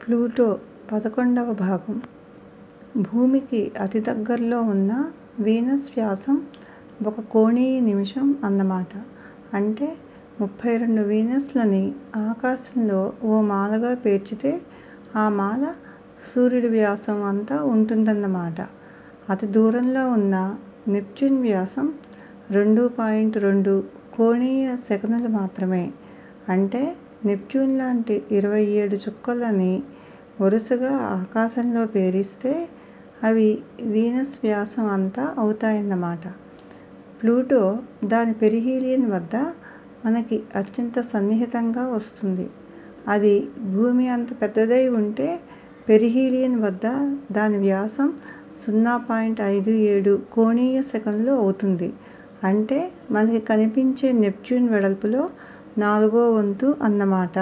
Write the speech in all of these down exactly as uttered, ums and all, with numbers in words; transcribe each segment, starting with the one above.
Pluto పదకొండవ భాగం. భూమికి అతి దగ్గరలో ఉన్న వీనస్ వ్యాసం ఒక కోణీయ నిమిషం అన్నమాట. అంటే ముప్పై రెండు వీనస్లని ఆకాశంలో ఓ మాలగా పేర్చితే ఆ మాల సూర్యుడి వ్యాసం అంతా ఉంటుందన్నమాట. అతి దూరంలో ఉన్న నెప్ట్యూన్ వ్యాసం రెండు పాయింట్ రెండు కోణీయ సెకనులు మాత్రమే. అంటే నెప్ట్యూన్ లాంటి ఇరవై ఏడు చుక్కలని వరుసగా ఆకాశంలో పేరిస్తే అవి వీనస్ వ్యాసం అంతా అవుతాయన్నమాట. ప్లూటో దాని పెరిహీలియన్ వద్ద మనకి అత్యంత సన్నిహితంగా వస్తుంది. అది భూమి అంత పెద్దదై ఉంటే పెరిహీలియన్ వద్ద దాని వ్యాసం సున్నా పాయింట్ ఐదు ఏడు కోణీయ సెకనులు అవుతుంది. అంటే మనకి కనిపించే నెప్ట్యూన్ వెడల్పులో నాలుగో వంతు అన్నమాట.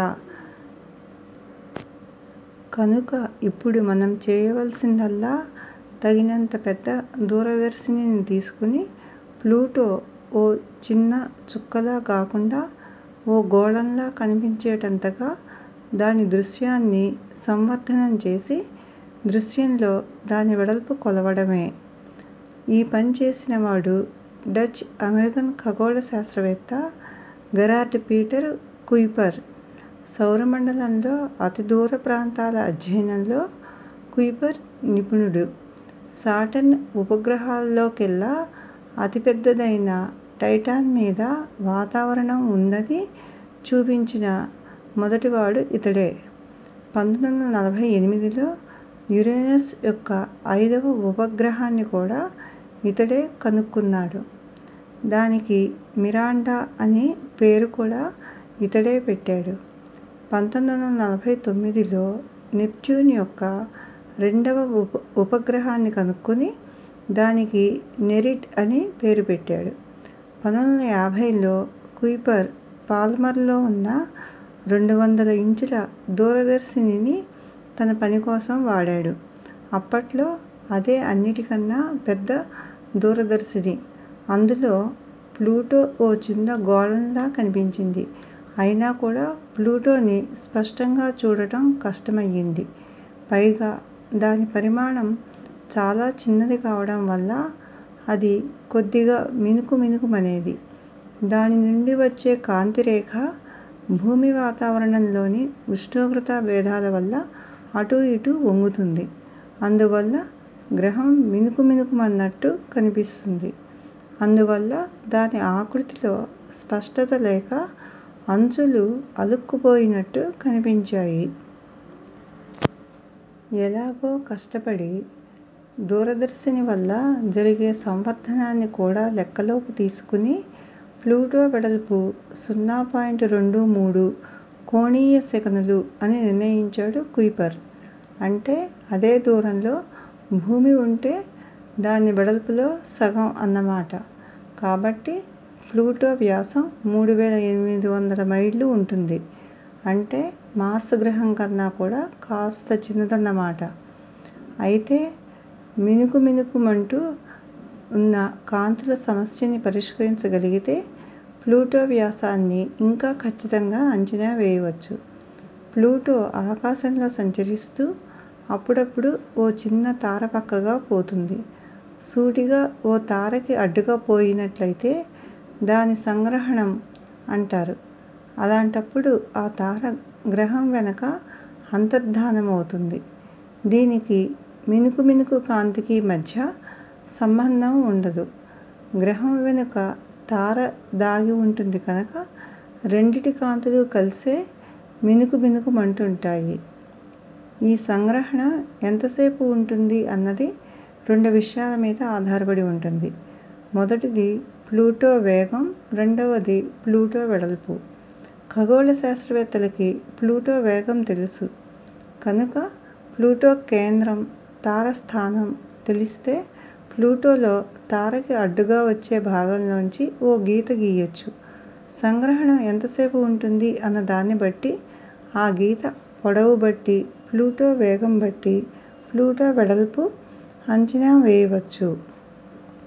కనుక ఇప్పుడు మనం చేయవలసిందల్లా తగినంత పెద్ద దూరదర్శినిని తీసుకుని ప్లూటో ఓ చిన్న చుక్కలా కాకుండా ఓ గోళంలా కనిపించేటంతగా దాని దృశ్యాన్ని సంవర్ధనం చేసి దృశ్యంలో దాని వెడల్పు కొలవడమే. ఈ పని చేసినవాడు డచ్ అమెరికన్ ఖగోళ శాస్త్రవేత్త గెరార్డ్ పీటర్ కుయిపర్. సౌరమండలంలో అతి దూర ప్రాంతాల అధ్యయనంలో కుయిపర్ నిపుణుడు. సాటర్న్ ఉపగ్రహాల్లోకెల్లా అతి పెద్దదైన టైటాన్ మీద వాతావరణం ఉందని చూపించిన మొదటివాడు ఇతడే. పంతొమ్మిది వందల నలభై ఎనిమిదిలో యురేనస్ యొక్క ఐదవ ఉపగ్రహాన్ని కూడా ఇతడే కనుక్కున్నాడు. దానికి మిరాండా అని పేరు కూడా ఇతడే పెట్టాడు. పంతొమ్మిది వందల నలభై తొమ్మిదిలో నెప్ట్యూన్ యొక్క రెండవ ఉప ఉపగ్రహాన్ని కనుక్కుని దానికి నెరిడ్ అని పేరు పెట్టాడు. పంతొమ్మిది వందల యాభైలో కుయిపర్ పాల్మర్లో ఉన్న రెండు వందల ఇంచుల దూరదర్శినిని తన పని కోసం వాడాడు. అప్పట్లో అదే అన్నిటికన్నా పెద్ద దూరదర్శిని. అందులో ప్లూటో ఓ చిన్న గోళంలా కనిపించింది. అయినా కూడా ప్లూటోని స్పష్టంగా చూడటం కష్టమయ్యింది. పైగా దాని పరిమాణం చాలా చిన్నది కావడం వల్ల అది కొద్దిగా మిణుకు మిణుకుమనేది. దాని నుండి వచ్చే కాంతిరేఖ భూమి వాతావరణంలోని ఉష్ణోగ్రతా భేదాల వల్ల అటూ ఇటూ వంగుతుంది. అందువల్ల గ్రహం మిణుకు మిణుకుమన్నట్టు కనిపిస్తుంది. అందువల్ల దాని ఆకృతిలో స్పష్టత లేక అంచులు అలుక్కుపోయినట్టు కనిపించాయి. ఎలాగో కష్టపడి దూరదర్శిని వల్ల జరిగే సంవర్ధనాన్ని కూడా లెక్కలోకి తీసుకుని ప్లూటో వెడల్పు సున్నా పాయింట్ రెండు మూడు కోణీయ సెకనులు అని నిర్ణయించాడు కుయిపర్. అంటే అదే దూరంలో భూమి ఉంటే దాని వెడల్పులో సగం అన్నమాట. కాబట్టి ప్లూటో వ్యాసం మూడు వేల ఎనిమిది వందల మైళ్ళు ఉంటుంది. అంటే మార్స్ గ్రహం కన్నా కూడా కాస్త చిన్నదన్నమాట. అయితే మిణుకు మిణుకుమంటూ ఉన్న కాంతుల సమస్యని పరిష్కరించగలిగితే ప్లూటో వ్యాసాన్ని ఇంకా ఖచ్చితంగా అంచనా వేయవచ్చు. ప్లూటో ఆకాశంలో సంచరిస్తూ అప్పుడప్పుడు ఓ చిన్న తార పక్కగా పోతుంది. సూటిగా ఓ తారకి అడ్డుగా పోయినట్లయితే దాని సంగ్రహణం అంటారు. అలాంటప్పుడు ఆ తార గ్రహం వెనక అంతర్ధానమవుతుంది. దీనికి మిణుకు మిణుకు కాంతికి మధ్య సంబంధం ఉండదు. గ్రహం వెనుక తార దాగి ఉంటుంది కనుక రెండిటి కాంతులు కలిసే మిణుకు మిణుకుమంటుంటాయి. ఈ సంగ్రహణం ఎంతసేపు ఉంటుంది అన్నది రెండు విషయాల మీద ఆధారపడి ఉంటుంది. మొదటిది ప్లూటో వేగం, రెండవది ప్లూటో వెడల్పు. ఖగోళ శాస్త్రవేత్తలకి ప్లూటో వేగం తెలుసు కనుక ప్లూటో కేంద్రం, తార స్థానం తెలిస్తే ప్లూటోలో తారకి అడ్డుగా వచ్చే భాగంలోంచి ఓ గీత గీయొచ్చు. సంగ్రహణం ఎంతసేపు ఉంటుంది అన్న దాన్ని బట్టి, ఆ గీత పొడవు బట్టి, ప్లూటో వేగం బట్టి ప్లూటో వెడల్పు అంచనా వేయవచ్చు.